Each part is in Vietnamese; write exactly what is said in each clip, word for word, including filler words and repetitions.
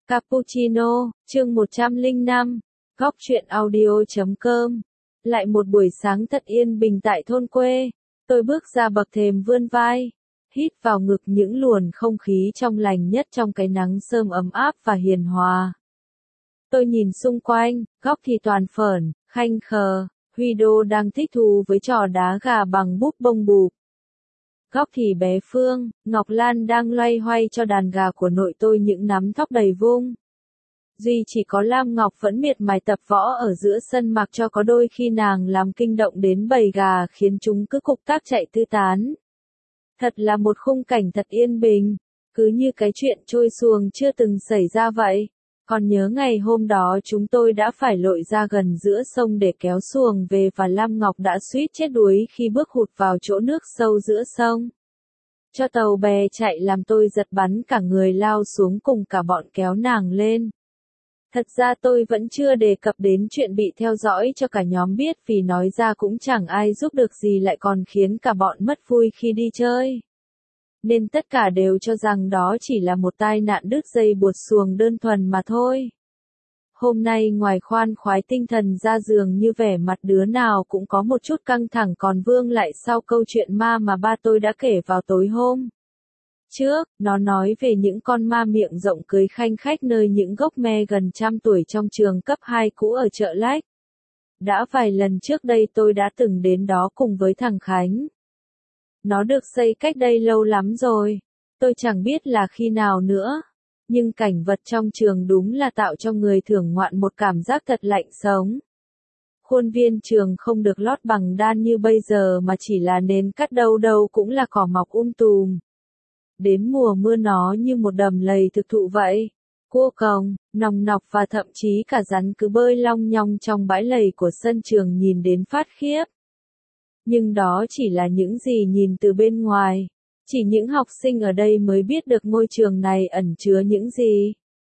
Cappuccino, chương một trăm lẻ năm, góc truyện audio chấm com. Lại một buổi sáng thật yên bình tại thôn quê, tôi bước ra bậc thềm vươn vai, hít vào ngực những luồn không khí trong lành nhất trong cái nắng sớm ấm áp và hiền hòa. Tôi nhìn xung quanh, góc thì toàn phởn, khanh khờ, Huy Đô đang thích thú với trò đá gà bằng búp bông bụp. Góc thì bé Phương, Ngọc Lan đang loay hoay cho đàn gà của nội tôi những nắm tóc đầy vung. Duy chỉ có Lam Ngọc vẫn miệt mài tập võ ở giữa sân mặc cho có đôi khi nàng làm kinh động đến bầy gà khiến chúng cứ cục tác chạy tứ tán. Thật là một khung cảnh thật yên bình, cứ như cái chuyện trôi xuồng chưa từng xảy ra vậy. Còn nhớ ngày hôm đó chúng tôi đã phải lội ra gần giữa sông để kéo xuồng về và Lam Ngọc đã suýt chết đuối khi bước hụt vào chỗ nước sâu giữa sông. Cho tàu bè chạy làm tôi giật bắn cả người lao xuống cùng cả bọn kéo nàng lên. Thật ra tôi vẫn chưa đề cập đến chuyện bị theo dõi cho cả nhóm biết vì nói ra cũng chẳng ai giúp được gì lại còn khiến cả bọn mất vui khi đi chơi. Nên tất cả đều cho rằng đó chỉ là một tai nạn đứt dây buộc xuồng đơn thuần mà thôi. Hôm nay ngoài khoan khoái tinh thần ra giường như vẻ mặt đứa nào cũng có một chút căng thẳng còn vương lại sau câu chuyện ma mà ba tôi đã kể vào tối hôm trước, nó nói về những con ma miệng rộng cưới khanh khách nơi những gốc me gần trăm tuổi trong trường cấp hai cũ ở chợ Lách. Đã vài lần trước đây tôi đã từng đến đó cùng với thằng Khánh. Nó được xây cách đây lâu lắm rồi, tôi chẳng biết là khi nào nữa, nhưng cảnh vật trong trường đúng là tạo cho người thưởng ngoạn một cảm giác thật lạnh sống. Khuôn viên trường không được lót bằng đan như bây giờ mà chỉ là nền cắt đâu đâu cũng là cỏ mọc um tùm. Đến mùa mưa nó như một đầm lầy thực thụ vậy. Cua còng, nòng nọc và thậm chí cả rắn cứ bơi long nhong trong bãi lầy của sân trường nhìn đến phát khiếp. Nhưng đó chỉ là những gì nhìn từ bên ngoài. Chỉ những học sinh ở đây mới biết được ngôi trường này ẩn chứa những gì.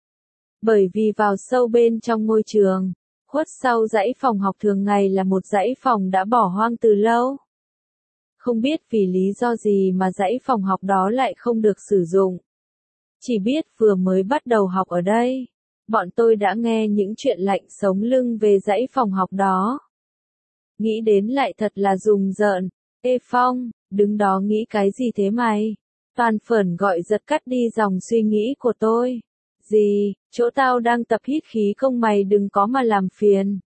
Bởi vì vào sâu bên trong ngôi trường, khuất sau dãy phòng học thường ngày là một dãy phòng đã bỏ hoang từ lâu. Không biết vì lý do gì mà dãy phòng học đó lại không được sử dụng. Chỉ biết vừa mới bắt đầu học ở đây, bọn tôi đã nghe những chuyện lạnh sống lưng về dãy phòng học đó. Nghĩ đến lại thật là rùng rợn. Ê Phong, đứng đó nghĩ cái gì thế mày? Toàn phởn gọi giật cắt đi dòng suy nghĩ của tôi. Gì, chỗ tao đang tập hít khí công mày đừng có mà làm phiền.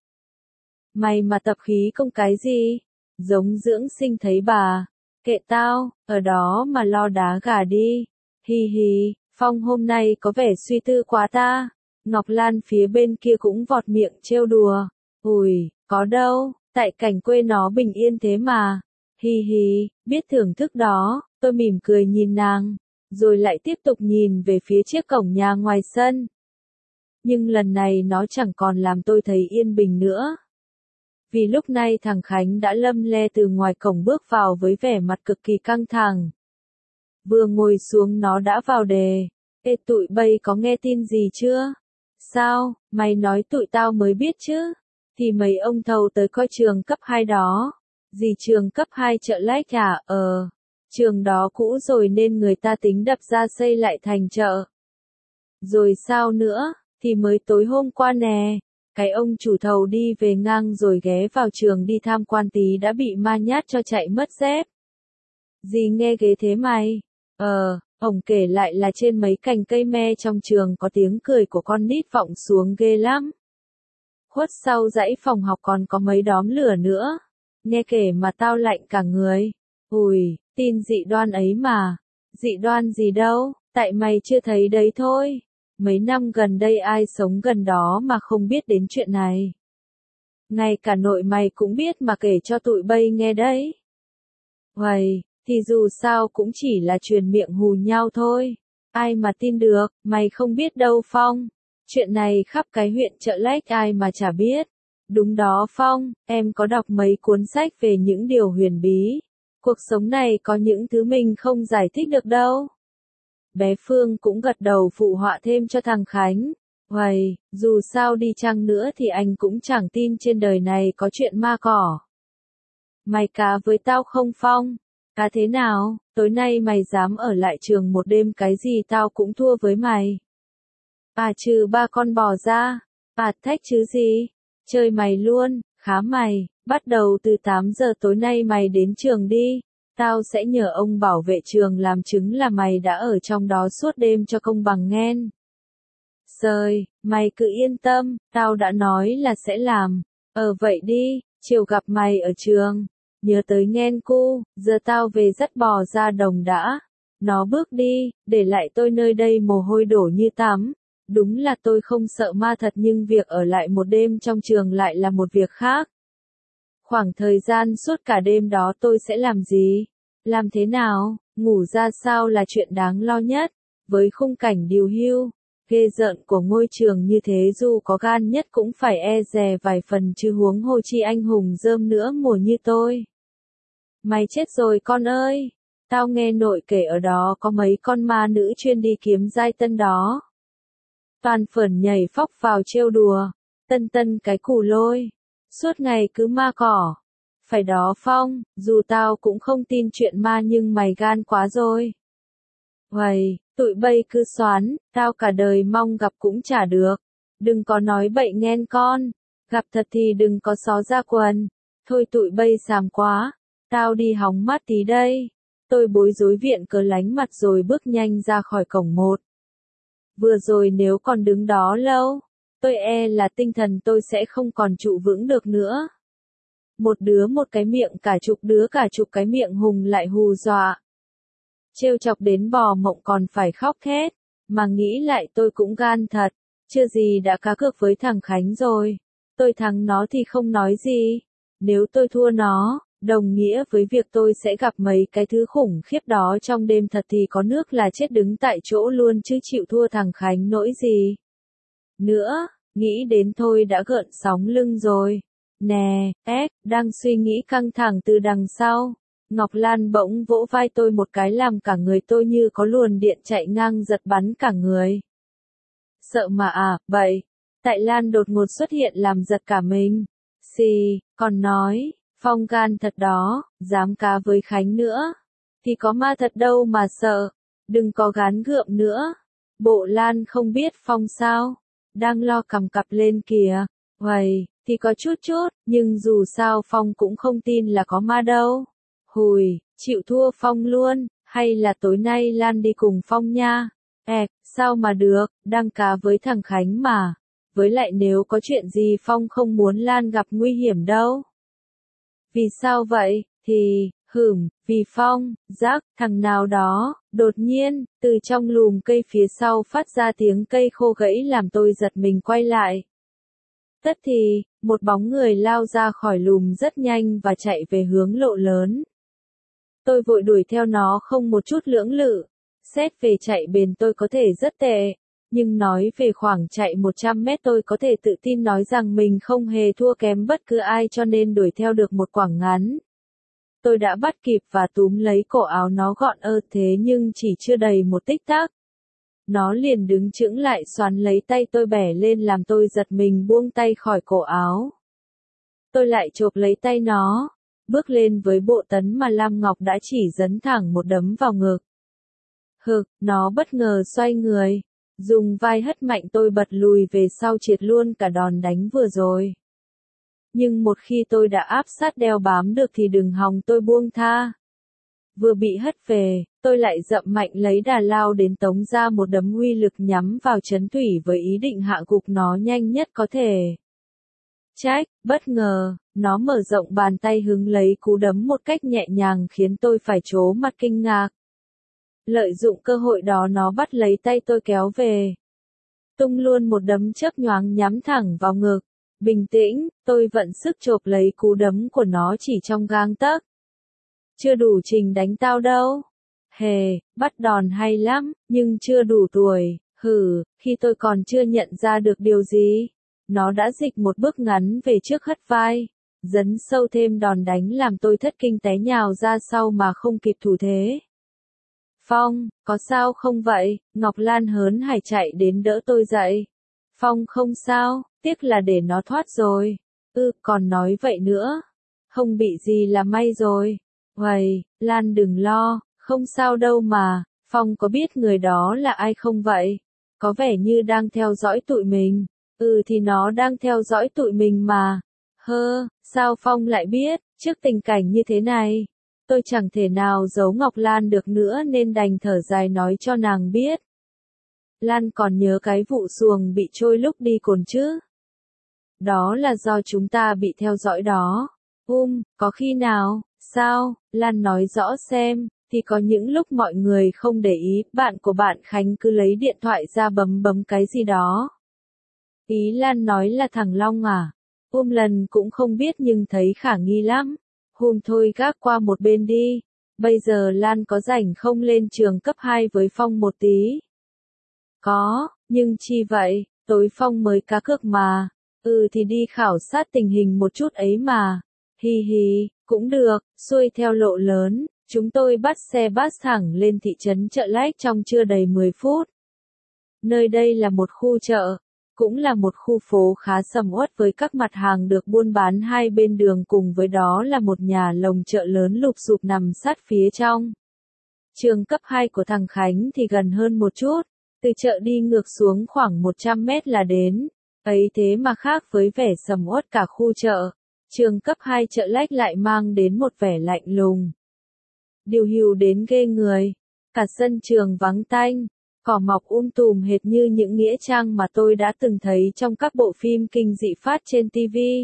Mày mà tập khí công cái gì? Giống dưỡng sinh thấy bà. Kệ tao, ở đó mà lo đá gà đi. Hi hi, Phong hôm nay có vẻ suy tư quá ta. Ngọc Lan phía bên kia cũng vọt miệng trêu đùa. Ui, có đâu, tại cảnh quê nó bình yên thế mà. Hi hi, biết thưởng thức đó, tôi mỉm cười nhìn nàng, rồi lại tiếp tục nhìn về phía chiếc cổng nhà ngoài sân. Nhưng lần này nó chẳng còn làm tôi thấy yên bình nữa. Vì lúc này thằng Khánh đã lâm le từ ngoài cổng bước vào với vẻ mặt cực kỳ căng thẳng. Vừa ngồi xuống nó đã vào đề. Ê tụi bay có nghe tin gì chưa? Sao, mày nói tụi tao mới biết chứ? Thì mấy ông thầu tới coi trường cấp hai đó. Gì trường cấp hai chợ Lách à? Ờ, trường đó cũ rồi nên người ta tính đập ra xây lại thành chợ. Rồi sao nữa? Thì mới tối hôm qua nè. Cái ông chủ thầu đi về ngang rồi ghé vào trường đi tham quan tí đã bị ma nhát cho chạy mất dép. Gì nghe ghê thế mày? Ờ, ông kể lại là trên mấy cành cây me trong trường có tiếng cười của con nít vọng xuống ghê lắm. Khuất sau dãy phòng học còn có mấy đóm lửa nữa. Nghe kể mà tao lạnh cả người. Ui, tin dị đoan ấy mà. Dị đoan gì đâu, tại mày chưa thấy đấy thôi. Mấy năm gần đây ai sống gần đó mà không biết đến chuyện này. Ngay cả nội mày cũng biết mà kể cho tụi bay nghe đấy. Uầy, thì dù sao cũng chỉ là truyền miệng hù nhau thôi. Ai mà tin được, mày không biết đâu Phong. Chuyện này khắp cái huyện chợ Lách ai mà chả biết. Đúng đó Phong, em có đọc mấy cuốn sách về những điều huyền bí. Cuộc sống này có những thứ mình không giải thích được đâu. Bé Phương cũng gật đầu phụ họa thêm cho thằng Khánh. Uầy, dù sao đi chăng nữa thì anh cũng chẳng tin trên đời này có chuyện ma cỏ. Mày cá với tao không Phong? Cá thế nào, tối nay mày dám ở lại trường một đêm cái gì tao cũng thua với mày. À trừ ba con bò ra. À thách chứ gì? Chơi mày luôn, khá mày, bắt đầu từ tám giờ tối nay mày đến trường đi. Tao sẽ nhờ ông bảo vệ trường làm chứng là mày đã ở trong đó suốt đêm cho công bằng nghen. Rồi, mày cứ yên tâm, tao đã nói là sẽ làm. Ờ vậy đi, chiều gặp mày ở trường. Nhớ tới nghen cu, giờ tao về dắt bò ra đồng đã. Nó bước đi, để lại tôi nơi đây mồ hôi đổ như tắm. Đúng là tôi không sợ ma thật nhưng việc ở lại một đêm trong trường lại là một việc khác. Khoảng thời gian suốt cả đêm đó tôi sẽ làm gì? Làm thế nào? Ngủ ra sao là chuyện đáng lo nhất. Với khung cảnh điều hưu, ghê rợn của ngôi trường như thế dù có gan nhất cũng phải e dè vài phần chứ huống hồ chi anh hùng rơm nữa mùa như tôi. Mày chết rồi con ơi! Tao nghe nội kể ở đó có mấy con ma nữ chuyên đi kiếm giai tân đó. Toàn phởn nhảy phóc vào trêu đùa. Tân tân cái củ lôi. Suốt ngày cứ ma cỏ. Phải đó Phong, dù tao cũng không tin chuyện ma nhưng mày gan quá rồi. Uầy, tụi bay cứ xoán, tao cả đời mong gặp cũng chả được. Đừng có nói bậy nghen con. Gặp thật thì đừng có xó ra quần. Thôi tụi bay xàm quá. Tao đi hóng mát tí đây. Tôi bối rối viện cớ lánh mặt rồi bước nhanh ra khỏi cổng một. Vừa rồi nếu còn đứng đó lâu, tôi e là tinh thần tôi sẽ không còn trụ vững được nữa. Một đứa một cái miệng cả chục đứa cả chục cái miệng hùng lại hù dọa. Trêu chọc đến bò mộng còn phải khóc thét, mà nghĩ lại tôi cũng gan thật, chưa gì đã cá cược với thằng Khánh rồi. Tôi thắng nó thì không nói gì, nếu tôi thua nó, đồng nghĩa với việc tôi sẽ gặp mấy cái thứ khủng khiếp đó trong đêm thật thì có nước là chết đứng tại chỗ luôn chứ chịu thua thằng Khánh nỗi gì. Nữa, nghĩ đến thôi đã gợn sóng lưng rồi. Nè, ép, đang suy nghĩ căng thẳng từ đằng sau. Ngọc Lan bỗng vỗ vai tôi một cái làm cả người tôi như có luồn điện chạy ngang giật bắn cả người. Sợ mà à, vậy. Tại Lan đột ngột xuất hiện làm giật cả mình. Xì, còn nói, Phong gan thật đó, dám cá với Khánh nữa. Thì có ma thật đâu mà sợ. Đừng có gán gượng nữa. Bộ Lan không biết Phong sao. Đang lo cầm cặp lên kìa. Uầy, thì có chút chút, nhưng dù sao Phong cũng không tin là có ma đâu. Hùi, chịu thua Phong luôn, hay là tối nay Lan đi cùng Phong nha. Ẹp, sao mà được, đang cá với thằng Khánh mà. Với lại nếu có chuyện gì Phong không muốn Lan gặp nguy hiểm đâu. Vì sao vậy, thì, hửm, vì Phong, Giác, thằng nào đó, đột nhiên, từ trong lùm cây phía sau phát ra tiếng cây khô gãy làm tôi giật mình quay lại. Tất thì, một bóng người lao ra khỏi lùm rất nhanh và chạy về hướng lộ lớn. Tôi vội đuổi theo nó không một chút lưỡng lự. Xét về chạy bền tôi có thể rất tệ, nhưng nói về khoảng chạy một trăm mét tôi có thể tự tin nói rằng mình không hề thua kém bất cứ ai cho nên đuổi theo được một quãng ngắn. Tôi đã bắt kịp và túm lấy cổ áo nó gọn ơ thế nhưng chỉ chưa đầy một tích tắc. Nó liền đứng chững lại xoắn lấy tay tôi bẻ lên làm tôi giật mình buông tay khỏi cổ áo. Tôi lại chộp lấy tay nó, bước lên với bộ tấn mà Lam Ngọc đã chỉ dấn thẳng một đấm vào ngực. Hực, nó bất ngờ xoay người, dùng vai hất mạnh tôi bật lùi về sau triệt luôn cả đòn đánh vừa rồi. Nhưng một khi tôi đã áp sát đeo bám được thì đừng hòng tôi buông tha. Vừa bị hất về, tôi lại dậm mạnh lấy đà lao đến tống ra một đấm uy lực nhắm vào Trấn Thủy với ý định hạ gục nó nhanh nhất có thể. Trách, bất ngờ, nó mở rộng bàn tay hứng lấy cú đấm một cách nhẹ nhàng khiến tôi phải trố mặt kinh ngạc. Lợi dụng cơ hội đó nó bắt lấy tay tôi kéo về. Tung luôn một đấm chớp nhoáng nhắm thẳng vào ngực. Bình tĩnh, tôi vận sức chộp lấy cú đấm của nó chỉ trong gang tấc. Chưa đủ trình đánh tao đâu. Hề, bắt đòn hay lắm, nhưng chưa đủ tuổi, hừ, khi tôi còn chưa nhận ra được điều gì. Nó đã dịch một bước ngắn về trước hất vai, dấn sâu thêm đòn đánh làm tôi thất kinh té nhào ra sau mà không kịp thủ thế. Phong, có sao không vậy? Ngọc Lan hớn hải chạy đến đỡ tôi dậy. Phong không sao, tiếc là để nó thoát rồi. Ừ, còn nói vậy nữa. Không bị gì là may rồi. Uầy, Lan đừng lo, không sao đâu mà. Phong có biết người đó là ai không vậy? có vẻ như đang theo dõi tụi mình. Ừ thì nó đang theo dõi tụi mình mà. Hơ, sao Phong lại biết, trước tình cảnh như thế này. Tôi chẳng thể nào giấu Ngọc Lan được nữa nên đành thở dài nói cho nàng biết. Lan còn nhớ cái vụ xuồng bị trôi lúc đi Cồn chứ? Đó là do chúng ta bị theo dõi đó. Um, có khi nào, sao, Lan nói rõ xem, thì có những lúc mọi người không để ý, bạn của bạn Khánh cứ lấy điện thoại ra bấm bấm cái gì đó. Ý Lan nói là thằng Long à? Um lần cũng không biết nhưng thấy khả nghi lắm. Hùm thôi gác qua một bên đi. Bây giờ Lan có rảnh không lên trường cấp hai với Phong một tí? Có, nhưng chi vậy, tối Phong mới cá cược mà. Ừ thì đi khảo sát tình hình một chút ấy mà. Hi hi, cũng được, xuôi theo lộ lớn, chúng tôi bắt xe bus thẳng lên thị trấn Chợ Lách trong chưa đầy mười phút. Nơi đây là một khu chợ, cũng là một khu phố khá sầm uất với các mặt hàng được buôn bán hai bên đường, cùng với đó là một nhà lồng chợ lớn lụp xụp nằm sát phía trong. Trường cấp hai của thằng Khánh thì gần hơn một chút, từ chợ đi ngược xuống khoảng một trăm mét là đến. Ấy thế mà khác với vẻ sầm uất cả khu chợ, trường cấp hai Chợ Lách lại mang đến một vẻ lạnh lùng. Điều hưu đến ghê người, cả sân trường vắng tanh, cỏ mọc um tùm hệt như những nghĩa trang mà tôi đã từng thấy trong các bộ phim kinh dị phát trên ti vi.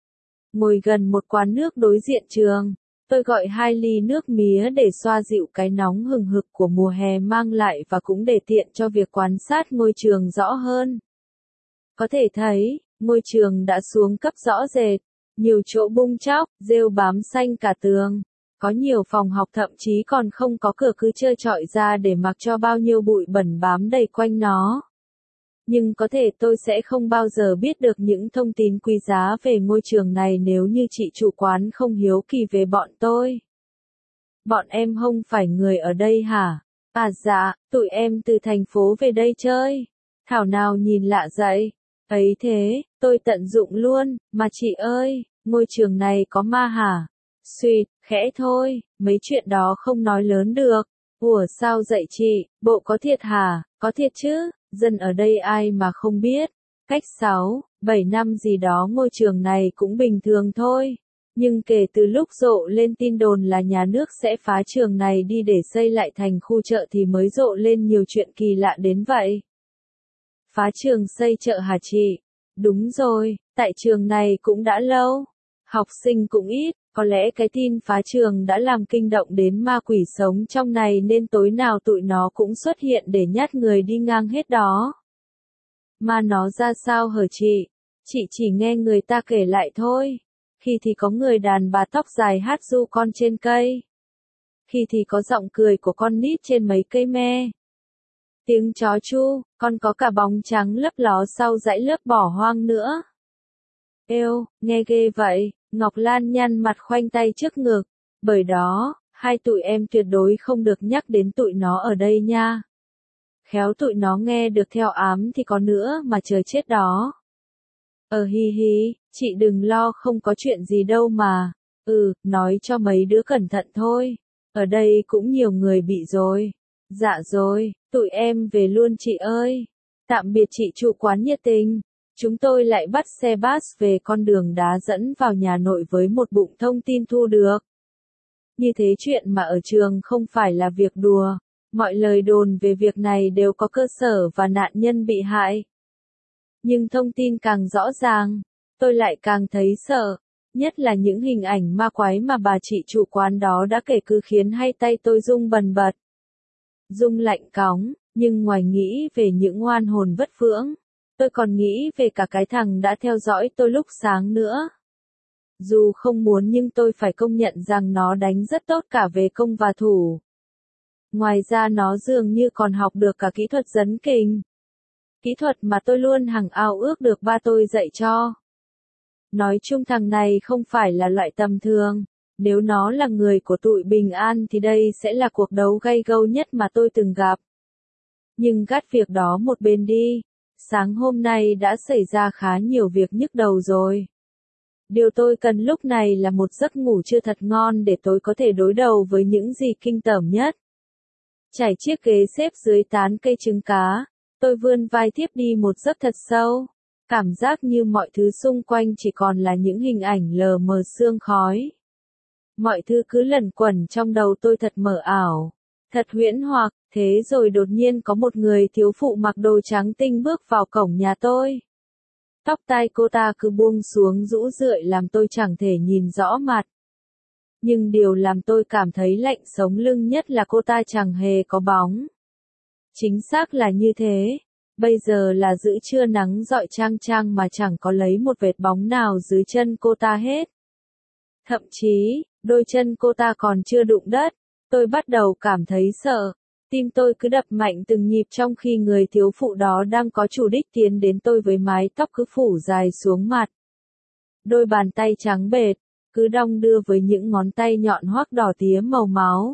Ngồi gần một quán nước đối diện trường, tôi gọi hai ly nước mía để xoa dịu cái nóng hừng hực của mùa hè mang lại và cũng để tiện cho việc quan sát ngôi trường rõ hơn. Có thể thấy, ngôi trường đã xuống cấp rõ rệt, nhiều chỗ bung chóc, rêu bám xanh cả tường. Có nhiều phòng học thậm chí còn không có cửa, cứ trơ trọi ra để mặc cho bao nhiêu bụi bẩn bám đầy quanh nó. Nhưng có thể tôi sẽ không bao giờ biết được những thông tin quý giá về ngôi trường này nếu như chị chủ quán không hiếu kỳ về bọn tôi. Bọn em không phải người ở đây hả? À dạ, tụi em từ thành phố về đây chơi. Thảo nào nhìn lạ vậy? Ấy thế, tôi tận dụng luôn, mà chị ơi, ngôi trường này có ma hả? Xuyệt, khẽ thôi, mấy chuyện đó không nói lớn được. Ủa sao vậy chị, bộ có thiệt hả? Có thiệt chứ, dân ở đây ai mà không biết. Cách sáu, bảy năm gì đó ngôi trường này cũng bình thường thôi. Nhưng kể từ lúc rộ lên tin đồn là nhà nước sẽ phá trường này đi để xây lại thành khu chợ thì mới rộ lên nhiều chuyện kỳ lạ đến vậy. Phá trường xây chợ hả chị? Đúng rồi, tại trường này cũng đã lâu. Học sinh cũng ít, có lẽ cái tin phá trường đã làm kinh động đến ma quỷ sống trong này nên tối nào tụi nó cũng xuất hiện để nhát người đi ngang hết đó. Mà nó ra sao hả chị? Chị chỉ nghe người ta kể lại thôi. Khi thì có người đàn bà tóc dài hát ru con trên cây. Khi thì có giọng cười của con nít trên mấy cây me. Tiếng chó chu, còn có cả bóng trắng lấp ló sau dãy lớp bỏ hoang nữa. Êu, nghe ghê vậy, Ngọc Lan nhăn mặt khoanh tay trước ngực. Bởi đó, hai tụi em tuyệt đối không được nhắc đến tụi nó ở đây nha. Khéo tụi nó nghe được theo ám thì có nữa mà trời chết đó. Ờ hi hi, chị đừng lo, không có chuyện gì đâu mà. Ừ, nói cho mấy đứa cẩn thận thôi. Ở đây cũng nhiều người bị rồi. Dạ rồi, tụi em về luôn chị ơi. Tạm biệt chị chủ quán nhiệt tình. Chúng tôi lại bắt xe bus về con đường đá dẫn vào nhà nội với một bụng thông tin thu được. Như thế chuyện mà ở trường không phải là việc đùa. Mọi lời đồn về việc này đều có cơ sở và nạn nhân bị hại. Nhưng thông tin càng rõ ràng, tôi lại càng thấy sợ. Nhất là những hình ảnh ma quái mà bà chị chủ quán đó đã kể cứ khiến hai tay tôi rung bần bật. Rung lạnh cóng, nhưng ngoài nghĩ về những oan hồn vất vưởng, tôi còn nghĩ về cả cái thằng đã theo dõi tôi lúc sáng nữa. Dù không muốn nhưng tôi phải công nhận rằng nó đánh rất tốt cả về công và thủ. Ngoài ra nó dường như còn học được cả kỹ thuật dấn kình. Kỹ thuật mà tôi luôn hằng ao ước được ba tôi dạy cho. Nói chung thằng này không phải là loại tầm thường. Nếu nó là người của tụi Bình An thì đây sẽ là cuộc đấu gay gâu nhất mà tôi từng gặp. Nhưng gác việc đó một bên đi. Sáng hôm nay đã xảy ra khá nhiều việc nhức đầu rồi. Điều tôi cần lúc này là một giấc ngủ trưa thật ngon để tôi có thể đối đầu với những gì kinh tởm nhất. Trải chiếc ghế xếp dưới tán cây trứng cá. Tôi vươn vai tiếp đi một giấc thật sâu. Cảm giác như mọi thứ xung quanh chỉ còn là những hình ảnh lờ mờ sương khói. Mọi thứ cứ lẩn quẩn trong đầu tôi thật mờ ảo, thật huyễn hoặc, thế rồi đột nhiên có một người thiếu phụ mặc đồ trắng tinh bước vào cổng nhà tôi. Tóc tai cô ta cứ buông xuống rũ rượi làm tôi chẳng thể nhìn rõ mặt. Nhưng điều làm tôi cảm thấy lạnh sống lưng nhất là cô ta chẳng hề có bóng. Chính xác là như thế. Bây giờ là giữa trưa nắng rọi chang chang mà chẳng có lấy một vệt bóng nào dưới chân cô ta hết. Thậm chí, đôi chân cô ta còn chưa đụng đất. Tôi bắt đầu cảm thấy sợ. Tim tôi cứ đập mạnh từng nhịp trong khi người thiếu phụ đó đang có chủ đích tiến đến tôi với mái tóc cứ phủ dài xuống mặt. Đôi bàn tay trắng bệt, cứ đong đưa với những ngón tay nhọn hoắt đỏ tía màu máu.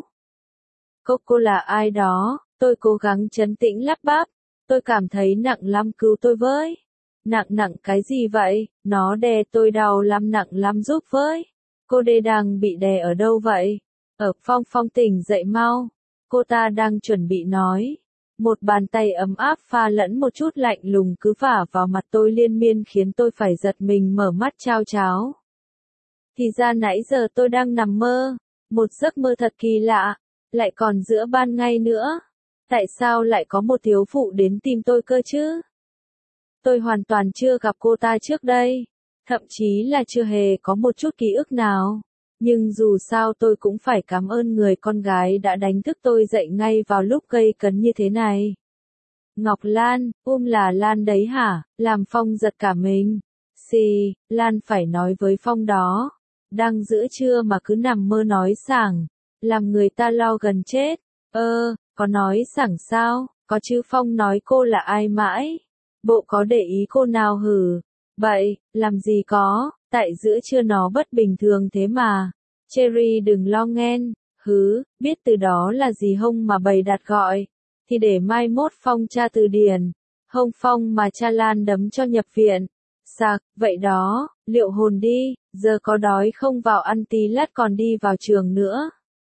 Cô cô là ai đó? Tôi cố gắng trấn tĩnh lắp bắp. Tôi cảm thấy nặng lắm, cứu tôi với. Nặng nặng cái gì vậy? Nó đè tôi đau lắm, nặng lắm giúp với. Cô đê đang bị đè ở đâu vậy? Ở Phong Phong tỉnh dậy mau. Cô ta đang chuẩn bị nói. Một bàn tay ấm áp pha lẫn một chút lạnh lùng cứ vả vào mặt tôi liên miên khiến tôi phải giật mình mở mắt chao cháo. Thì ra nãy giờ tôi đang nằm mơ. Một giấc mơ thật kỳ lạ. Lại còn giữa ban ngày nữa. Tại sao lại có một thiếu phụ đến tìm tôi cơ chứ? Tôi hoàn toàn chưa gặp cô ta trước đây. Thậm chí là chưa hề có một chút ký ức nào. Nhưng dù sao tôi cũng phải cảm ơn người con gái đã đánh thức tôi dậy ngay vào lúc gây cấn như thế này. Ngọc Lan, um là Lan đấy hả? Làm Phong giật cả mình. Xì, Lan phải nói với Phong đó. Đang giữa trưa mà cứ nằm mơ nói sảng. Làm người ta lo gần chết. Ơ, có nói sảng sao? Có chứ, Phong nói cô là ai mãi? Bộ có để ý cô nào hử? Vậy, làm gì có, tại giữa trưa nó bất bình thường thế mà. Cherry đừng lo nghen, hứ, biết từ đó là gì hông mà bày đặt gọi. Thì để mai mốt Phong tra từ điển. Hông Phong mà cha Lan đấm cho nhập viện. Sạc, vậy đó, liệu hồn đi, giờ có đói không vào ăn tí lát còn đi vào trường nữa.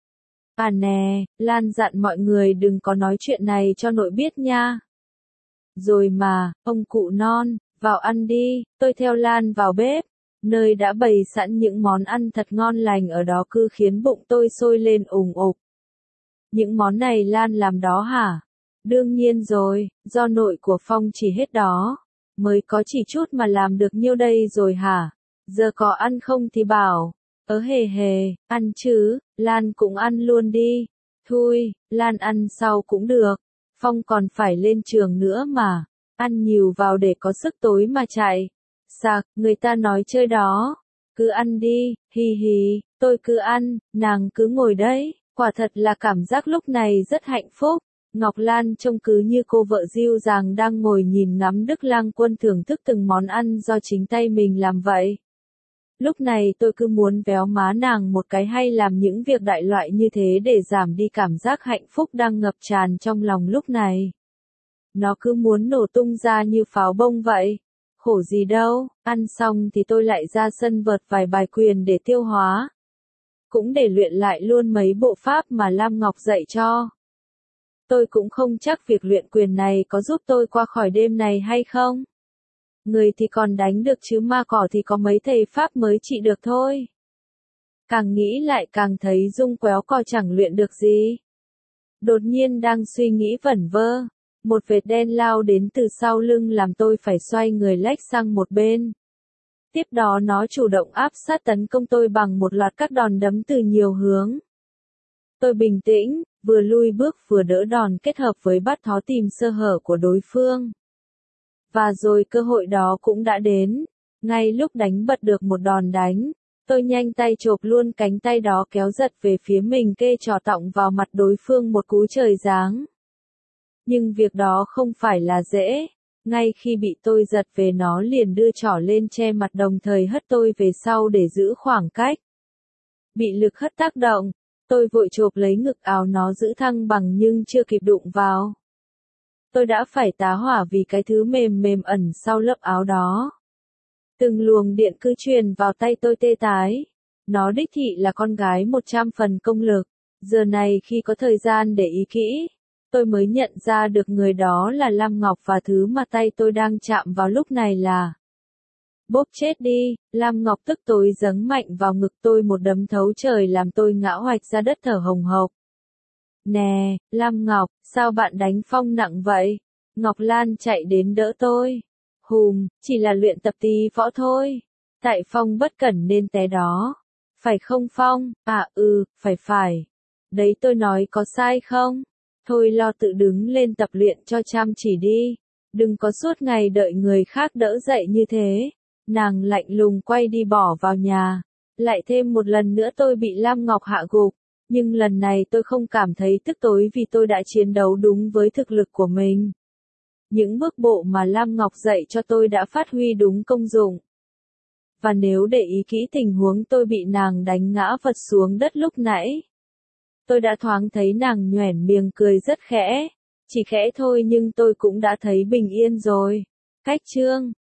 À nè, Lan dặn mọi người đừng có nói chuyện này cho nội biết nha. Rồi mà, ông cụ non, vào ăn đi, tôi theo Lan vào bếp. Nơi đã bày sẵn những món ăn thật ngon lành ở đó cứ khiến bụng tôi sôi lên ủng ục. Những món này Lan làm đó hả? Đương nhiên rồi, do nội của Phong chỉ hết đó. Mới có chỉ chút mà làm được nhiêu đây rồi hả? Giờ có ăn không thì bảo. Ớ hề hề, ăn chứ, Lan cũng ăn luôn đi. Thôi, Lan ăn sau cũng được. Phong còn phải lên trường nữa mà. Ăn nhiều vào để có sức tối mà chạy. Sạc, người ta nói chơi đó. Cứ ăn đi, hì hì, tôi cứ ăn, nàng cứ ngồi đấy. Quả thật là cảm giác lúc này rất hạnh phúc. Ngọc Lan trông cứ như cô vợ dịu dàng đang ngồi nhìn ngắm Đức Lang Quân thưởng thức từng món ăn do chính tay mình làm vậy. Lúc này tôi cứ muốn véo má nàng một cái hay làm những việc đại loại như thế để giảm đi cảm giác hạnh phúc đang ngập tràn trong lòng lúc này. Nó cứ muốn nổ tung ra như pháo bông vậy. Khổ gì đâu, ăn xong thì tôi lại ra sân vợt vài bài quyền để tiêu hóa. Cũng để luyện lại luôn mấy bộ pháp mà Lam Ngọc dạy cho. Tôi cũng không chắc việc luyện quyền này có giúp tôi qua khỏi đêm này hay không. Người thì còn đánh được chứ ma cỏ thì có mấy thầy pháp mới trị được thôi. Càng nghĩ lại càng thấy rung quéo cò chẳng luyện được gì. Đột nhiên đang suy nghĩ vẩn vơ. Một vệt đen lao đến từ sau lưng làm tôi phải xoay người lách sang một bên. Tiếp đó nó chủ động áp sát tấn công tôi bằng một loạt các đòn đấm từ nhiều hướng. Tôi bình tĩnh, vừa lui bước vừa đỡ đòn kết hợp với bắt thó tìm sơ hở của đối phương. Và rồi cơ hội đó cũng đã đến. Ngay lúc đánh bật được một đòn đánh, tôi nhanh tay chộp luôn cánh tay đó kéo giật về phía mình kê trò tọng vào mặt đối phương một cú trời giáng. Nhưng việc đó không phải là dễ. Ngay khi bị tôi giật về nó liền đưa trỏ lên che mặt đồng thời hất tôi về sau để giữ khoảng cách. Bị lực hất tác động, tôi vội chộp lấy ngực áo nó giữ thăng bằng nhưng chưa kịp đụng vào. Tôi đã phải tá hỏa vì cái thứ mềm mềm ẩn sau lớp áo đó. Từng luồng điện cứ truyền vào tay tôi tê tái. Nó đích thị là con gái một trăm phần công lực. Giờ này khi có thời gian để ý kỹ, tôi mới nhận ra được người đó là Lam Ngọc và thứ mà tay tôi đang chạm vào lúc này là... Bốp chết đi, Lam Ngọc tức tối giáng mạnh vào ngực tôi một đấm thấu trời làm tôi ngã hoạch ra đất thở hồng hộc. Nè, Lam Ngọc, sao bạn đánh Phong nặng vậy? Ngọc Lan chạy đến đỡ tôi. Hùm, chỉ là luyện tập tí võ thôi. Tại Phong bất cẩn nên té đó. Phải không Phong? À ừ, phải phải. Đấy tôi nói có sai không? Thôi lo tự đứng lên tập luyện cho chăm chỉ đi. Đừng có suốt ngày đợi người khác đỡ dậy như thế. Nàng lạnh lùng quay đi bỏ vào nhà. Lại thêm một lần nữa tôi bị Lam Ngọc hạ gục. Nhưng lần này tôi không cảm thấy tức tối vì tôi đã chiến đấu đúng với thực lực của mình. Những bước bộ mà Lam Ngọc dạy cho tôi đã phát huy đúng công dụng. Và nếu để ý kỹ tình huống tôi bị nàng đánh ngã vật xuống đất lúc nãy. Tôi đã thoáng thấy nàng nhoẻn miệng cười rất khẽ. Chỉ khẽ thôi nhưng tôi cũng đã thấy bình yên rồi. Cách chương